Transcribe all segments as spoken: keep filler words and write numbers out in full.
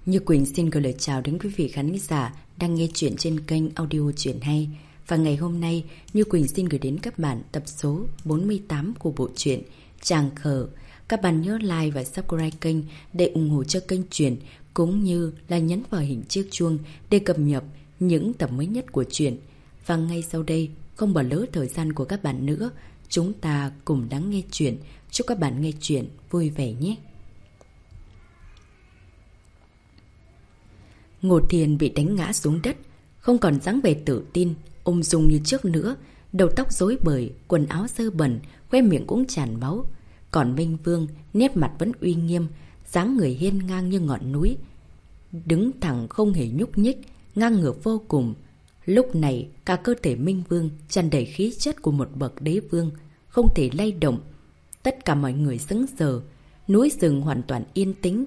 Như Quỳnh xin gửi lời chào đến quý vị khán giả đang nghe chuyện trên kênh audio Chuyện Hay. Và ngày hôm nay, Như Quỳnh xin gửi đến các bạn tập số bốn mươi tám của bộ truyện Tràng Khờ. Các bạn nhớ like và subscribe kênh để ủng hộ cho kênh truyện, cũng như là nhấn vào hình chiếc chuông để cập nhật những tập mới nhất của truyện. Và ngay sau đây, không bỏ lỡ thời gian của các bạn nữa, chúng ta cùng lắng nghe truyện. Chúc các bạn nghe truyện vui vẻ nhé. Ngô Thiên bị đánh ngã xuống đất, không còn dáng vẻ tự tin, ung dung như trước nữa, đầu tóc rối bời, quần áo dơ bẩn, khóe miệng cũng tràn máu. Còn Minh Vương, nét mặt vẫn uy nghiêm, dáng người hiên ngang như ngọn núi, đứng thẳng không hề nhúc nhích, ngang ngược vô cùng. Lúc này, cả cơ thể Minh Vương tràn đầy khí chất của một bậc đế vương, không thể lay động. Tất cả mọi người sững sờ, núi rừng hoàn toàn yên tĩnh.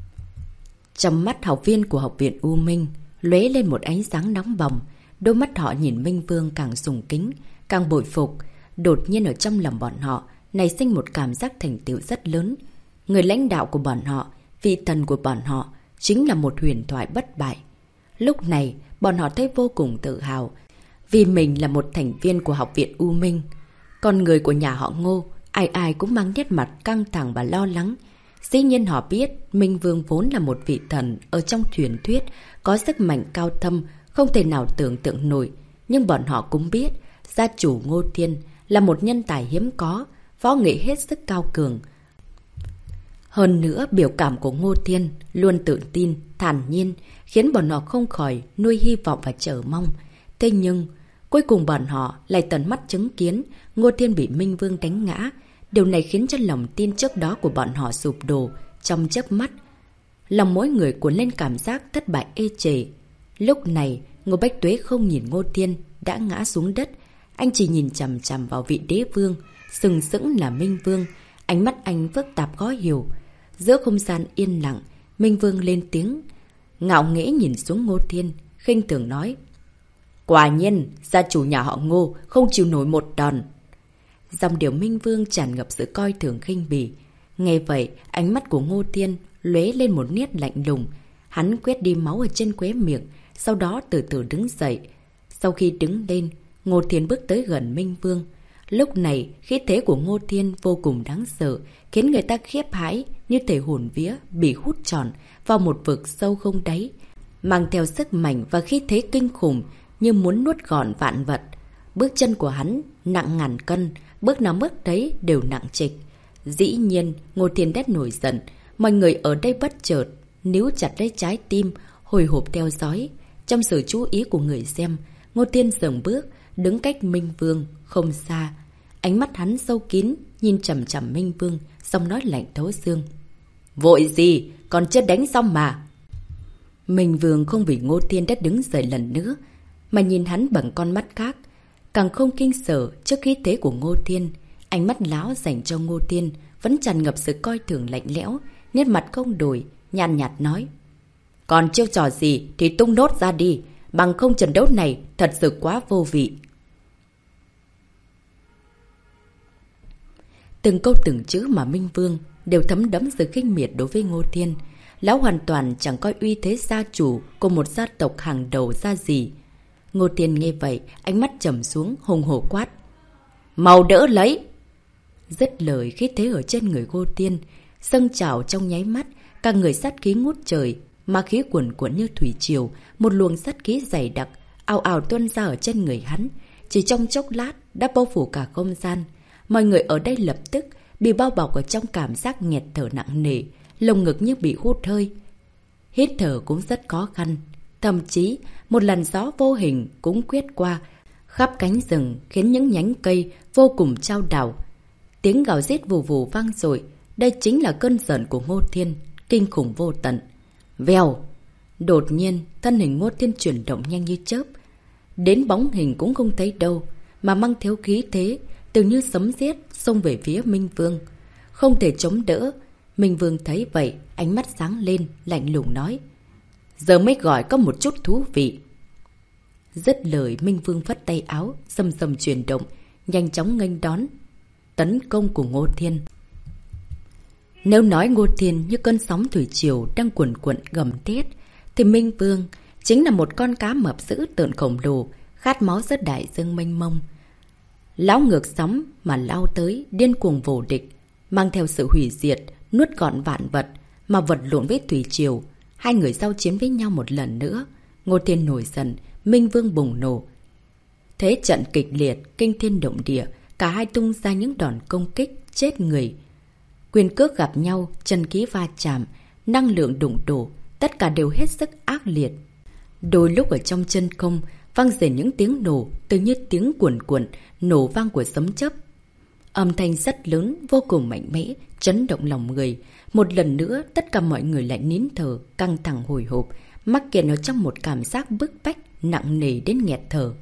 Trong mắt học viên của học viện U Minh lóe lên một ánh sáng nóng bỏng, đôi mắt họ nhìn Minh Vương càng sùng kính, càng bội phục. Đột nhiên ở trong lòng bọn họ nảy sinh một cảm giác thành tựu rất lớn. Người lãnh đạo của bọn họ, vị thần của bọn họ, chính là một huyền thoại bất bại. Lúc này, bọn họ thấy vô cùng tự hào, vì mình là một thành viên của học viện U Minh. Còn người của nhà họ Ngô, ai ai cũng mang nét mặt căng thẳng và lo lắng. Dĩ nhiên họ biết Minh Vương vốn là một vị thần ở trong truyền thuyết, có sức mạnh cao thâm, không thể nào tưởng tượng nổi. Nhưng bọn họ cũng biết, gia chủ Ngô Thiên là một nhân tài hiếm có, võ nghệ hết sức cao cường. Hơn nữa, biểu cảm của Ngô Thiên luôn tự tin, thản nhiên, khiến bọn họ không khỏi nuôi hy vọng và chờ mong. Thế nhưng, cuối cùng bọn họ lại tận mắt chứng kiến Ngô Thiên bị Minh Vương đánh ngã. Điều này khiến cho lòng tin trước đó của bọn họ sụp đổ trong chớp mắt. Lòng mỗi người cuốn lên cảm giác thất bại ê chề. Lúc này, Ngô Bách Tuế không nhìn Ngô Thiên đã ngã xuống đất. Anh chỉ nhìn chằm chằm vào vị đế vương, sừng sững là Minh Vương. Ánh mắt anh phức tạp khó hiểu. Giữa không gian yên lặng, Minh Vương lên tiếng, ngạo nghễ nhìn xuống Ngô Thiên, khinh thường nói: Quả nhiên, gia chủ nhà họ Ngô không chịu nổi một đòn. Dòng điệu Minh Vương tràn ngập sự coi thường khinh bỉ. Nghe vậy, ánh mắt của Ngô Thiên lóe lên một nét lạnh lùng. Hắn quét đi máu ở trên khóe miệng, sau đó từ từ đứng dậy. Sau khi đứng lên, Ngô Thiên bước tới gần Minh Vương. Lúc này, khí thế của Ngô Thiên vô cùng đáng sợ, khiến người ta khiếp hãi, như thể hồn vía bị hút tròn vào một vực sâu không đáy, mang theo sức mạnh và khí thế kinh khủng như muốn nuốt gọn vạn vật. Bước chân của hắn nặng ngàn cân, bước nào bước đấy đều nặng trịch. Dĩ nhiên, Ngô Thiên đét nổi giận, mọi người ở đây bất chợt níu chặt lấy trái tim, hồi hộp theo dõi. Trong sự chú ý của người xem, Ngô Thiên dừng bước, đứng cách Minh Vương không xa. Ánh mắt hắn sâu kín, nhìn chằm chằm Minh Vương, giọng nói lạnh thấu xương: Vội gì, còn chưa đánh xong mà. Minh Vương không vì Ngô Thiên đã đứng dậy lần nữa, mà nhìn hắn bằng con mắt khác, càng không kinh sợ trước khí thế của Ngô Thiên. Ánh mắt lão dành cho Ngô Thiên vẫn tràn ngập sự coi thường lạnh lẽo, nét mặt không đổi, nhàn nhạt nói: Còn chiêu trò gì thì tung nốt ra đi, bằng không trận đấu này thật sự quá vô vị. Từng câu từng chữ mà Minh Vương đều thấm đẫm sự khinh miệt đối với Ngô Thiên. Lão hoàn toàn chẳng coi uy thế gia chủ của một gia tộc hàng đầu ra gì. Ngô Thiên nghe vậy, ánh mắt trầm xuống, hùng hổ quát: Mau đỡ lấy! Dứt lời, khí thế ở trên người Ngô Thiên dâng trào trong nháy mắt, cả người sát khí ngút trời, ma khí cuồn cuộn như thủy triều, một luồng sát khí dày đặc ào ào tuôn ra ở trên người hắn, chỉ trong chốc lát đã bao phủ cả không gian. Mọi người ở đây lập tức bị bao bọc ở trong cảm giác nghẹt thở nặng nề, lồng ngực như bị hút hơi, hít thở cũng rất khó khăn. Thậm chí một làn gió vô hình cũng quét qua khắp cánh rừng, khiến những nhánh cây vô cùng chao đảo. Tiếng gào rít vù vù vang dội. Đây chính là cơn giận của Ngô Thiên, kinh khủng vô tận. Vèo! Đột nhiên, thân hình Ngô Thiên chuyển động nhanh như chớp, đến bóng hình cũng không thấy đâu, mà mang theo khí thế tự như sấm sét xông về phía Minh Vương. Không thể chống đỡ. Minh Vương thấy vậy, ánh mắt sáng lên, lạnh lùng nói: Giờ mới gọi có một chút thú vị. Dứt lời, Minh Vương phất tay áo, sầm sầm chuyển động, nhanh chóng nghênh đón tấn công của Ngô Thiên. Nếu nói Ngô Thiên như cơn sóng thủy triều đang cuồn cuộn gầm thét, thì Minh Vương chính là một con cá mập dữ tợn khổng lồ, khát máu rất đại dương mênh mông. Lão ngược sóng mà lao tới, điên cuồng vô địch, mang theo sự hủy diệt, nuốt gọn vạn vật, mà vật lộn với thủy triều. Hai người giao chiến với nhau một lần nữa. Ngô Thiên nổi giận, Minh Vương bùng nổ. Thế trận kịch liệt, kinh thiên động địa, cả hai tung ra những đòn công kích, chết người. Quyền cước gặp nhau, chân khí va chạm, năng lượng đụng đổ, tất cả đều hết sức ác liệt. Đôi lúc ở trong chân không, vang rền những tiếng nổ, tự như tiếng cuồn cuộn, nổ vang của sấm chớp. Âm thanh rất lớn, vô cùng mạnh mẽ, chấn động lòng người. Một lần nữa, tất cả mọi người lại nín thở, căng thẳng hồi hộp, mắc kẹt ở trong một cảm giác bức bách, nặng nề đến nghẹt thở.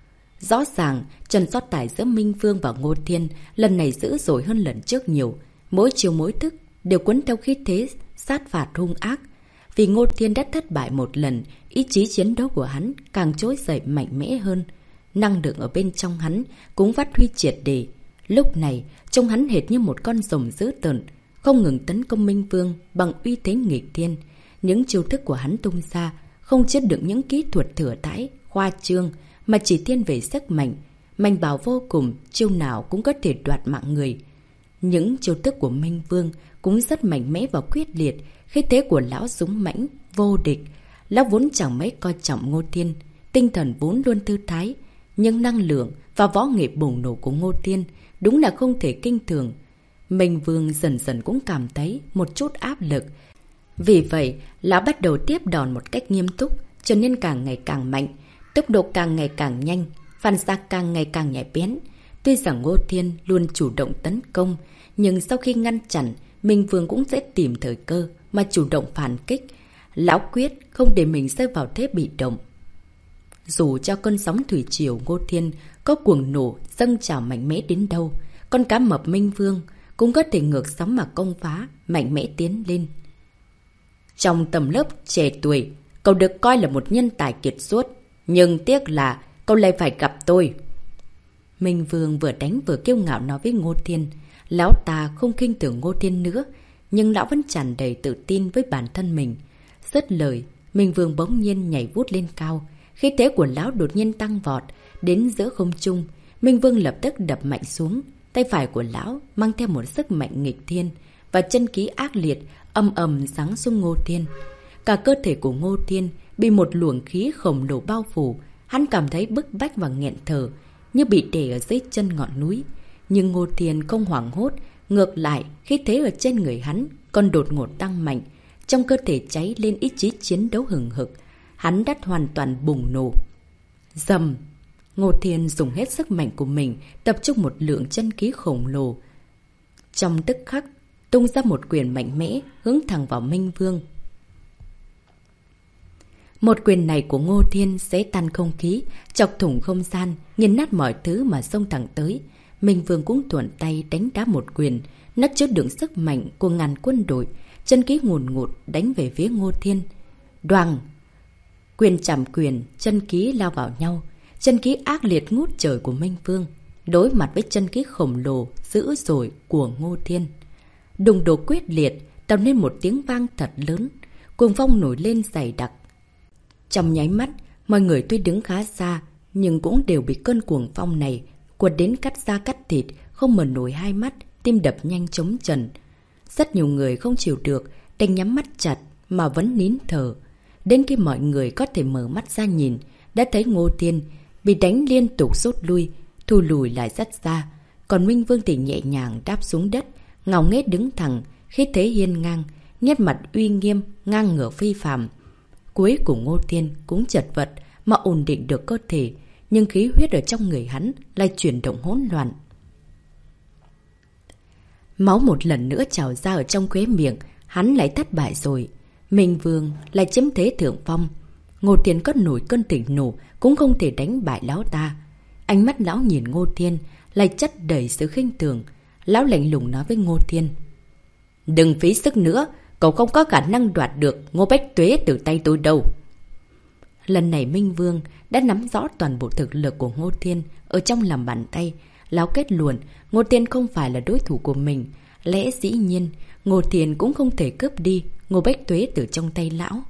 Rõ ràng, trận so tài giữa Minh Vương và Ngô Thiên lần này dữ dội hơn lần trước nhiều. Mỗi chiều mỗi thức đều cuốn theo khí thế sát phạt hung ác. Vì Ngô Thiên đã thất bại một lần, ý chí chiến đấu của hắn càng trỗi dậy mạnh mẽ hơn. Năng lượng ở bên trong hắn cũng phát huy triệt để. Lúc này, trông hắn hệt như một con rồng dữ tợn, không ngừng tấn công Minh Vương bằng uy thế nghịch thiên. Những chiêu thức của hắn tung ra không chứa đựng những kỹ thuật thừa thãi, khoa trương, mà chỉ thiên về sức mạnh. Mạnh bạo vô cùng, chiêu nào cũng có thể đoạt mạng người. Những chiêu thức của Minh Vương cũng rất mạnh mẽ và quyết liệt, khí thế của lão dũng mãnh, vô địch. Lão vốn chẳng mấy coi trọng Ngô Thiên, tinh thần vốn luôn thư thái, nhưng năng lượng và võ nghệ bùng nổ của Ngô Thiên đúng là không thể kinh thường. Minh Vương dần dần cũng cảm thấy một chút áp lực. Vì vậy, lão bắt đầu tiếp đòn một cách nghiêm túc, cho nên càng ngày càng mạnh, tốc độ càng ngày càng nhanh, phản xạ càng ngày càng nhạy bén. Tuy rằng Ngô Thiên luôn chủ động tấn công, nhưng sau khi ngăn chặn, Minh Vương cũng sẽ tìm thời cơ mà chủ động phản kích. Lão quyết không để mình rơi vào thế bị động. Dù cho cơn sóng thủy triều Ngô Thiên có cuồng nổ, dâng trào mạnh mẽ đến đâu, con cá mập Minh Vương cũng có thể ngược sóng mà công phá, mạnh mẽ tiến lên. Trong tầm lớp trẻ tuổi, cậu được coi là một nhân tài kiệt xuất, nhưng tiếc là cậu lại phải gặp tôi. Minh Vương vừa đánh vừa kiêu ngạo nói với Ngô Thiên. Lão ta không khinh thường Ngô Thiên nữa, nhưng lão vẫn tràn đầy tự tin với bản thân mình. Dứt lời, Minh Vương bỗng nhiên nhảy vút lên cao. Khí thế của lão đột nhiên tăng vọt, đến giữa không trung. Minh Vương lập tức đập mạnh xuống. Tay phải của lão mang theo một sức mạnh nghịch thiên, và chân khí ác liệt, âm ầm giáng xuống Ngô Thiên. Cả cơ thể của Ngô Thiên bị một luồng khí khổng lồ bao phủ. Hắn cảm thấy bức bách và nghẹn thở, như bị đè ở dưới chân ngọn núi. Nhưng Ngô Thiên không hoảng hốt, ngược lại, khí thế ở trên người hắn còn đột ngột tăng mạnh. Trong cơ thể cháy lên ý chí chiến đấu hừng hực, hắn đã hoàn toàn bùng nổ. Dầm! Ngô Thiên dùng hết sức mạnh của mình, tập trung một lượng chân khí khổng lồ. Trong tức khắc, tung ra một quyền mạnh mẽ, hướng thẳng vào Minh Vương. Một quyền này của Ngô Thiên sẽ tan không khí, chọc thủng không gian, nghiền nát mọi thứ mà xông thẳng tới. Minh Vương cũng thuận tay đánh đá một quyền, nó chứa đựng sức mạnh của ngàn quân đội, chân khí ngùn ngụt đánh về phía Ngô Thiên. Đoàng! Quyền chạm quyền, chân khí lao vào nhau. Chân khí ác liệt ngút trời của Minh Vương đối mặt với chân khí khổng lồ dữ dội của Ngô Thiên. Đùng đổ quyết liệt, tạo nên một tiếng vang thật lớn, cuồng phong nổi lên dày đặc. Trong nháy mắt, mọi người tuy đứng khá xa, nhưng cũng đều bị cơn cuồng phong này quật đến cắt da cắt thịt, không mở nổi hai mắt, tim đập nhanh trống trần. Rất nhiều người không chịu được, đành nhắm mắt chặt mà vẫn nín thở. Đến khi mọi người có thể mở mắt ra nhìn, đã thấy Ngô Thiên bị đánh liên tục rút lui, thu lùi lại rất xa. Còn Minh Vương thì nhẹ nhàng đáp xuống đất, ngạo nghễ đứng thẳng, khí thế hiên ngang, nét mặt uy nghiêm, ngang ngửa phi phàm. Cuối cùng Ngô Thiên cũng chật vật mà ổn định được cơ thể, nhưng khí huyết ở trong người hắn lại chuyển động hỗn loạn. Máu một lần nữa trào ra ở trong khóe miệng, hắn lại thất bại rồi. Minh Vương lại chiếm thế thượng phong. Ngô Thiên có nổi cơn thịnh nộ cũng không thể đánh bại lão ta. Ánh mắt lão nhìn Ngô Thiên lại chất đầy sự khinh thường. Lão lạnh lùng nói với Ngô Thiên: Đừng phí sức nữa, cậu không có khả năng đoạt được Ngô Bách Tuế từ tay tôi đâu. Lần này Minh Vương đã nắm rõ toàn bộ thực lực của Ngô Thiên ở trong lòng bàn tay. Lão kết luận Ngô Thiên không phải là đối thủ của mình. Lẽ dĩ nhiên Ngô Thiên cũng không thể cướp đi Ngô Bách Tuế từ trong tay lão.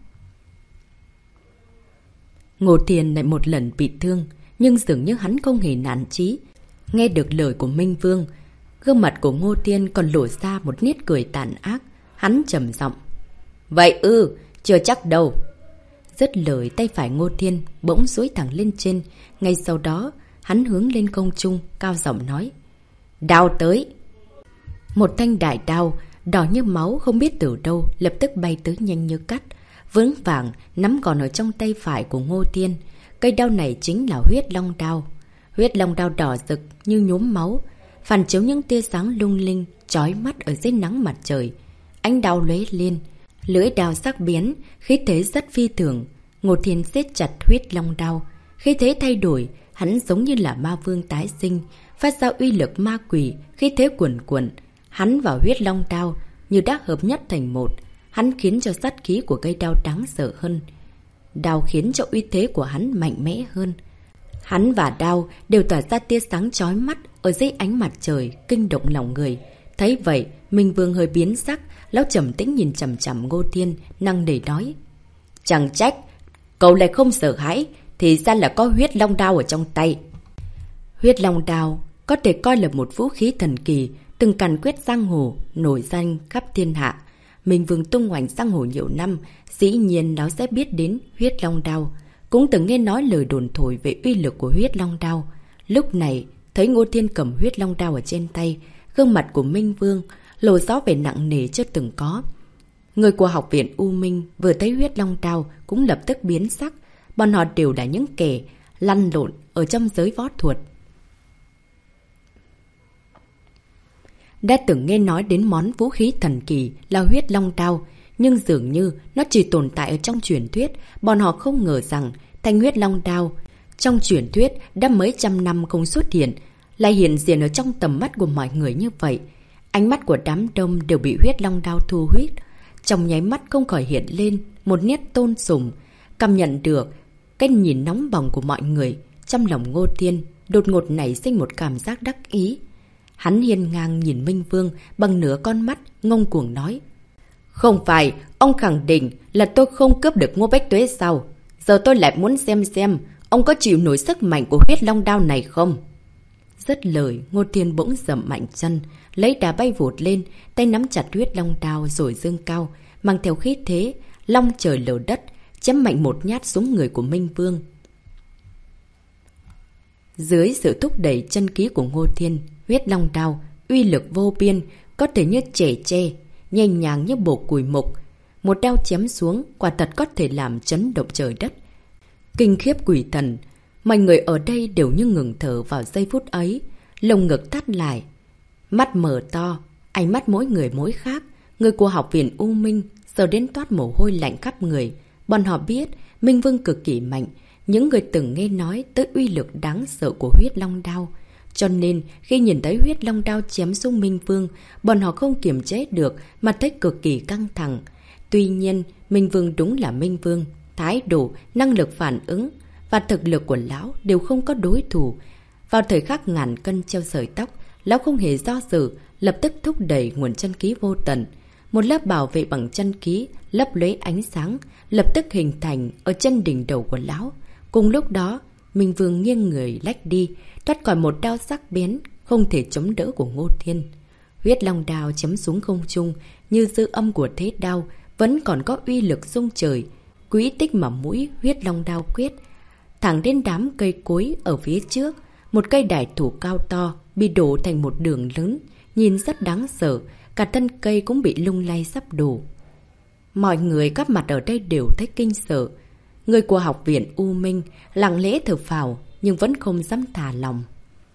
Ngô Thiên lại một lần bị thương, nhưng dường như hắn không hề nản chí. Nghe được lời của Minh Vương, gương mặt của Ngô Thiên còn lộ ra một nét cười tàn ác. Hắn trầm giọng: Vậy ư, chưa chắc đâu. Dứt lời, tay phải Ngô Thiên bỗng duỗi thẳng lên trên. Ngay sau đó, hắn hướng lên không trung, cao giọng nói: Đao tới! Một thanh đại đao, đỏ như máu không biết từ đâu, lập tức bay tới nhanh như cắt. Vững vàng, nắm còn ở trong tay phải của Ngô Thiên. Cây đao này chính là huyết long đao. Huyết long đao đỏ rực như nhuốm máu, phản chiếu những tia sáng lung linh, chói mắt ở dưới nắng mặt trời. Ánh đao lóe lên, lưỡi đao sắc biến, khí thế rất phi thường. Ngô Thiên siết chặt huyết long đao, khí thế thay đổi, hắn giống như là ma vương tái sinh, phát ra uy lực ma quỷ, khí thế cuồn cuộn. Hắn và huyết long đao như đã hợp nhất thành một, hắn khiến cho sát khí của cây đao đáng sợ hơn. Đao khiến cho uy thế của hắn mạnh mẽ hơn. Hắn và đao đều tỏa ra tia sáng chói mắt ở dưới ánh mặt trời, kinh động lòng người. Thấy vậy, Minh Vương hơi biến sắc, lão trầm tĩnh nhìn chằm chằm Ngô Thiên, năng nỉ nói: Chẳng trách cậu lại không sợ hãi, thì ra là có huyết long đao ở trong tay. Huyết long đao có thể coi là một vũ khí thần kỳ, từng càn quét giang hồ, nổi danh khắp thiên hạ. Minh Vương tung hoành giang hồ nhiều năm, dĩ nhiên nó sẽ biết đến huyết long đao, cũng từng nghe nói lời đồn thổi về uy lực của huyết long đao. Lúc này, thấy Ngô Thiên cầm huyết long đao ở trên tay, gương mặt của Minh Vương lộ rõ vẻ nặng nề chưa từng có. Người của học viện U Minh vừa thấy huyết long đao cũng lập tức biến sắc. Bọn họ đều là những kẻ lăn lộn ở trong giới võ thuật, đã từng nghe nói đến món vũ khí thần kỳ là huyết long đao, nhưng dường như nó chỉ tồn tại ở trong truyền thuyết. Bọn họ không ngờ rằng thanh huyết long đao trong truyền thuyết đã mấy trăm năm không xuất hiện, lại hiện diện ở trong tầm mắt của mọi người như vậy. Ánh mắt của đám đông đều bị huyết long đao thu hút, trong nháy mắt không khỏi hiện lên một nét tôn sùng. Cảm nhận được cái nhìn nóng bỏng của mọi người, trong lòng Ngô Thiên đột ngột nảy sinh một cảm giác đắc ý. Hắn hiên ngang nhìn Minh Vương bằng nửa con mắt, ngông cuồng nói: Không phải, ông khẳng định là tôi không cướp được Ngô Bách Tuế sao? Giờ tôi lại muốn xem xem ông có chịu nổi sức mạnh của huyết long đao này không? Dứt lời, Ngô Thiên bỗng dậm mạnh chân, lấy đá bay vụt lên, tay nắm chặt huyết long đao rồi dương cao, mang theo khí thế long trời lở đất, chém mạnh một nhát xuống người của Minh Vương. Dưới sự thúc đẩy chân khí của Ngô Thiên, huyết long đao uy lực vô biên, có thể như trẻ tre, nhanh nhàng như bổ củi mục. Một đao chém xuống, quả thật có thể làm chấn động trời đất, kinh khiếp quỷ thần. Mọi người ở đây đều như ngừng thở vào giây phút ấy, lồng ngực thắt lại, mắt mở to, ánh mắt mỗi người mỗi khác. Người của học viện U Minh giờ đến toát mồ hôi lạnh khắp người. Bọn họ biết Minh Vương cực kỳ mạnh, những người từng nghe nói tới uy lực đáng sợ của huyết long đao. Cho nên khi nhìn thấy huyết long đao chém xuống Minh Vương, bọn họ không kiềm chế được mà thấy cực kỳ căng thẳng. Tuy nhiên, Minh Vương đúng là Minh Vương, thái độ, năng lực phản ứng và thực lực của lão đều không có đối thủ. Vào thời khắc ngàn cân treo sợi tóc, lão không hề do dự, lập tức thúc đẩy nguồn chân khí vô tận. Một lớp bảo vệ bằng chân khí lấp lóe ánh sáng lập tức hình thành ở chân đỉnh đầu của lão. Cùng lúc đó, Minh Vương nghiêng người lách đi, thoát khỏi một đao sắc bén không thể chống đỡ của Ngô Thiên. Huyết long đao chém xuống không trung, như dư âm của thế đao vẫn còn có uy lực rung trời. Quỹ tích mà mũi huyết long đao quyết thẳng đến đám cây cối ở phía trước. Một cây đại thụ cao to bị đổ thành một đường lớn, nhìn rất đáng sợ, cả thân cây cũng bị lung lay sắp đổ. Mọi người góp mặt ở đây đều thấy kinh sợ. Người của học viện U Minh lặng lẽ thở phào, nhưng vẫn không dám thả lòng.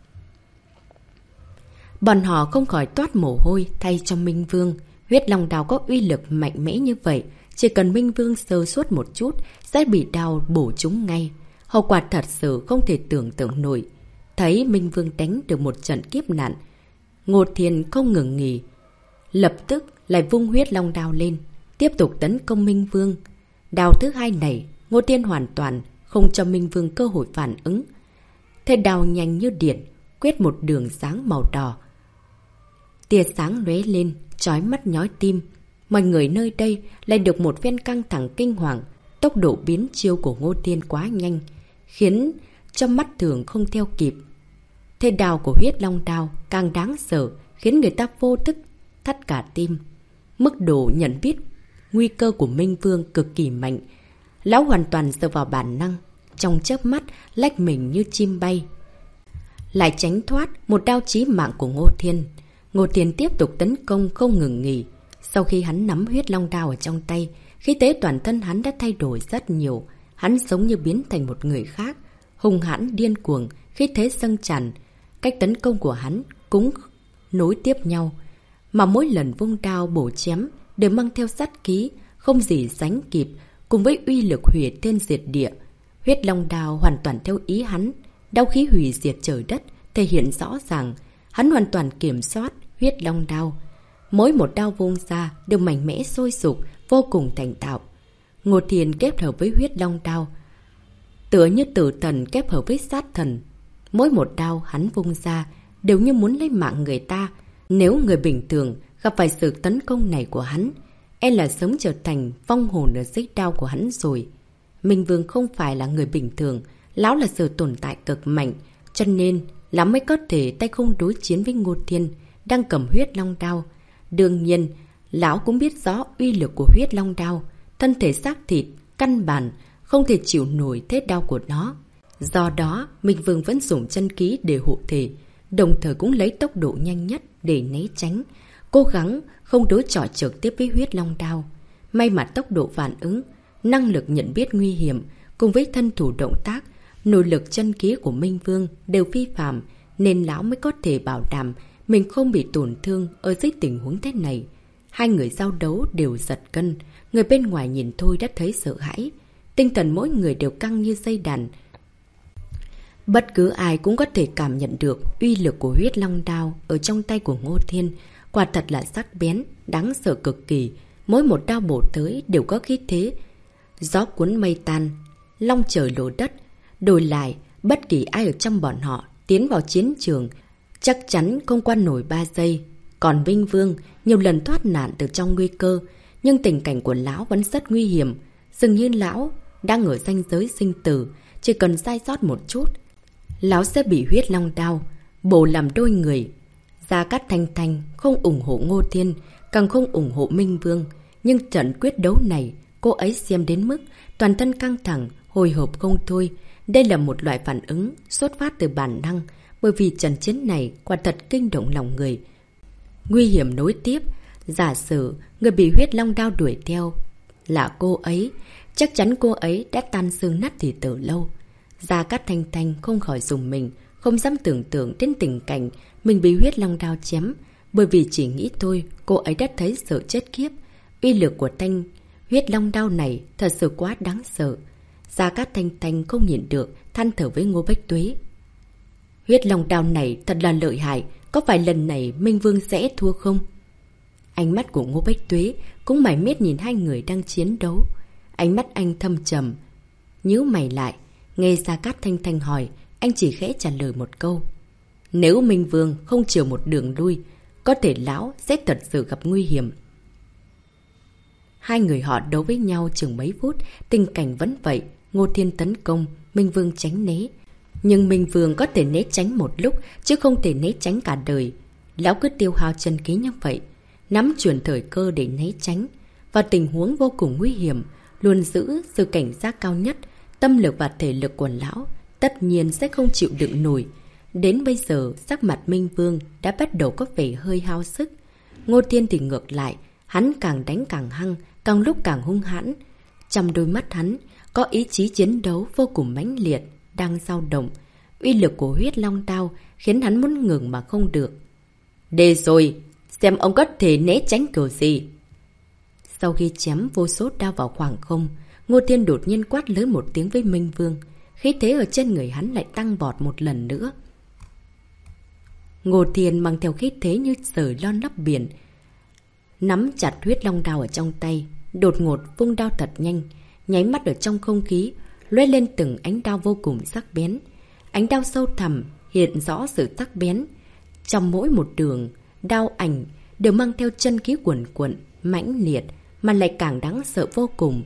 Bọn họ không khỏi toát mồ hôi thay cho Minh Vương. Huyết long đao có uy lực mạnh mẽ như vậy, chỉ cần Minh Vương sơ suất một chút sẽ bị đao bổ trúng ngay. Hậu quả thật sự không thể tưởng tượng nổi. Thấy Minh Vương đánh được một trận kiếp nạn, Ngô Thiên không ngừng nghỉ, lập tức lại vung huyết long đao lên, tiếp tục tấn công Minh Vương. Đao thứ hai này, Ngô Thiên hoàn toàn không cho Minh Vương cơ hội phản ứng. Thế đao nhanh như điện, quét một đường sáng màu đỏ Tia sáng lóe lên, chói mắt nhói tim. Mọi người nơi đây lại được một phen căng thẳng kinh hoàng. Tốc độ biến chiêu của Ngô Thiên quá nhanh, khiến cho mắt thường không theo kịp. Thế đao của huyết long đao càng đáng sợ, khiến người ta vô thức thắt cả tim. Mức độ nhận biết nguy cơ của Minh Vương cực kỳ mạnh. Lão hoàn toàn dựa vào bản năng, trong chớp mắt lách mình như chim bay, lại tránh thoát một đao chí mạng của Ngô Thiên. Ngô Thiên tiếp tục tấn công không ngừng nghỉ. Sau khi hắn nắm huyết long đao ở trong tay, khí thế toàn thân hắn đã thay đổi rất nhiều. Hắn giống như biến thành một người khác, hung hãn điên cuồng, khí thế dâng tràn. Cách tấn công của hắn cũng nối tiếp nhau, mà mỗi lần vung đao bổ chém đều mang theo sát khí, không gì sánh kịp, cùng với uy lực hủy thiên diệt địa. Huyết long đao hoàn toàn theo ý hắn, đao khí hủy diệt trời đất thể hiện rõ ràng. Hắn hoàn toàn kiểm soát huyết long đao, mỗi một đao vung ra đều mạnh mẽ sôi sục, vô cùng thành thạo. Ngô Thiên kết hợp với huyết long đao, tựa như tử thần kết hợp với sát thần. Mỗi một đao hắn vung ra đều như muốn lấy mạng người ta. Nếu người bình thường gặp phải sự tấn công này của hắn, e là sớm trở thành vong hồn ở dưới đao của hắn rồi. Minh Vương không phải là người bình thường, lão là sự tồn tại cực mạnh, cho nên lão mới có thể tay không đối chiến với Ngô Thiên đang cầm huyết long đao. Đương nhiên, lão cũng biết rõ uy lực của huyết long đao, thân thể xác thịt, căn bản không thể chịu nổi thế đao của nó. Do đó, Minh Vương vẫn dùng chân khí để hộ thể, đồng thời cũng lấy tốc độ nhanh nhất để né tránh, cố gắng không đối chọi trực tiếp với huyết long đao. May mà tốc độ phản ứng, năng lực nhận biết nguy hiểm, cùng với thân thủ động tác, nội lực chân khí của Minh Vương đều phi phàm, nên lão mới có thể bảo đảm mình không bị tổn thương ở dưới tình huống thế này. Hai người giao đấu đều giật cân, người bên ngoài nhìn thôi đã thấy sợ hãi. Tinh thần mỗi người đều căng như dây đàn. Bất cứ ai cũng có thể cảm nhận được uy lực của huyết long đao ở trong tay của Ngô Thiên. Quả thật là sắc bén, đáng sợ cực kỳ. Mỗi một đao bổ tới đều có khí thế gió cuốn mây tan, long trời lở đất. Đổi lại, bất kỳ ai ở trong bọn họ tiến vào chiến trường chắc chắn không qua nổi ba giây. Còn Minh Vương nhiều lần thoát nạn từ trong nguy cơ, nhưng tình cảnh của lão vẫn rất nguy hiểm. Dường như lão đang ở ranh giới sinh tử, chỉ cần sai sót một chút, lão sẽ bị huyết long đao bổ làm đôi người. Gia Cát Thanh Thanh không ủng hộ Ngô Thiên, càng không ủng hộ Minh Vương. Nhưng trận quyết đấu này, cô ấy xem đến mức toàn thân căng thẳng, hồi hộp không thôi. Đây là một loại phản ứng xuất phát từ bản năng, bởi vì trận chiến này quả thật kinh động lòng người. Nguy hiểm nối tiếp, giả sử người bị huyết long đao đuổi theo là cô ấy, chắc chắn cô ấy đã tan xương nát thịt từ lâu. Gia Cát Thanh Thanh không khỏi dùng mình, không dám tưởng tượng đến tình cảnh mình bị huyết long đao chém, bởi vì chỉ nghĩ thôi cô ấy đã thấy sợ chết khiếp. Uy lực của thanh huyết long đao này thật sự quá đáng sợ. Gia Cát Thanh Thanh không nhìn được, than thở với Ngô Bách Tuế. Huyết long đao này thật là lợi hại, có phải lần này Minh Vương sẽ thua không? Ánh mắt của Ngô Bách Tuế cũng mải miết nhìn hai người đang chiến đấu. Ánh mắt anh thâm trầm, nhíu mày lại. Nghe Gia Cát Thanh Thanh hỏi, anh chỉ khẽ trả lời một câu. Nếu Minh Vương không chịu một đường lui, có thể lão sẽ thật sự gặp nguy hiểm. Hai người họ đấu với nhau chừng mấy phút, tình cảnh vẫn vậy. Ngô Thiên tấn công, Minh Vương tránh né. Nhưng Minh Vương có thể né tránh một lúc, chứ không thể né tránh cả đời. Lão cứ tiêu hao chân khí như vậy, nắm chuyển thời cơ để né tránh. Và tình huống vô cùng nguy hiểm, luôn giữ sự cảnh giác cao nhất. Tâm lực và thể lực của lão tất nhiên sẽ không chịu đựng nổi. Đến bây giờ, sắc mặt Minh Vương đã bắt đầu có vẻ hơi hao sức. Ngô Thiên thì ngược lại, hắn càng đánh càng hăng, càng lúc càng hung hãn. Trong đôi mắt hắn có ý chí chiến đấu vô cùng mãnh liệt, đang dao động. Uy lực của huyết long đao khiến hắn muốn ngừng mà không được. Để rồi, xem ông có thể né tránh kiểu gì. Sau khi chém vô số đao vào khoảng không, Ngô Thiên đột nhiên quát lớn một tiếng với Minh Vương. Khí thế ở trên người hắn lại tăng vọt một lần nữa. Ngô Thiên mang theo khí thế như sởi lon lấp biển, nắm chặt huyết long đao ở trong tay, đột ngột vung đao thật nhanh, nháy mắt ở trong không khí, lóe lên từng ánh đao vô cùng sắc bén. Ánh đao sâu thẳm hiện rõ sự sắc bén. Trong mỗi một đường đao ảnh đều mang theo chân khí cuồn cuộn, mãnh liệt, mà lại càng đáng sợ vô cùng.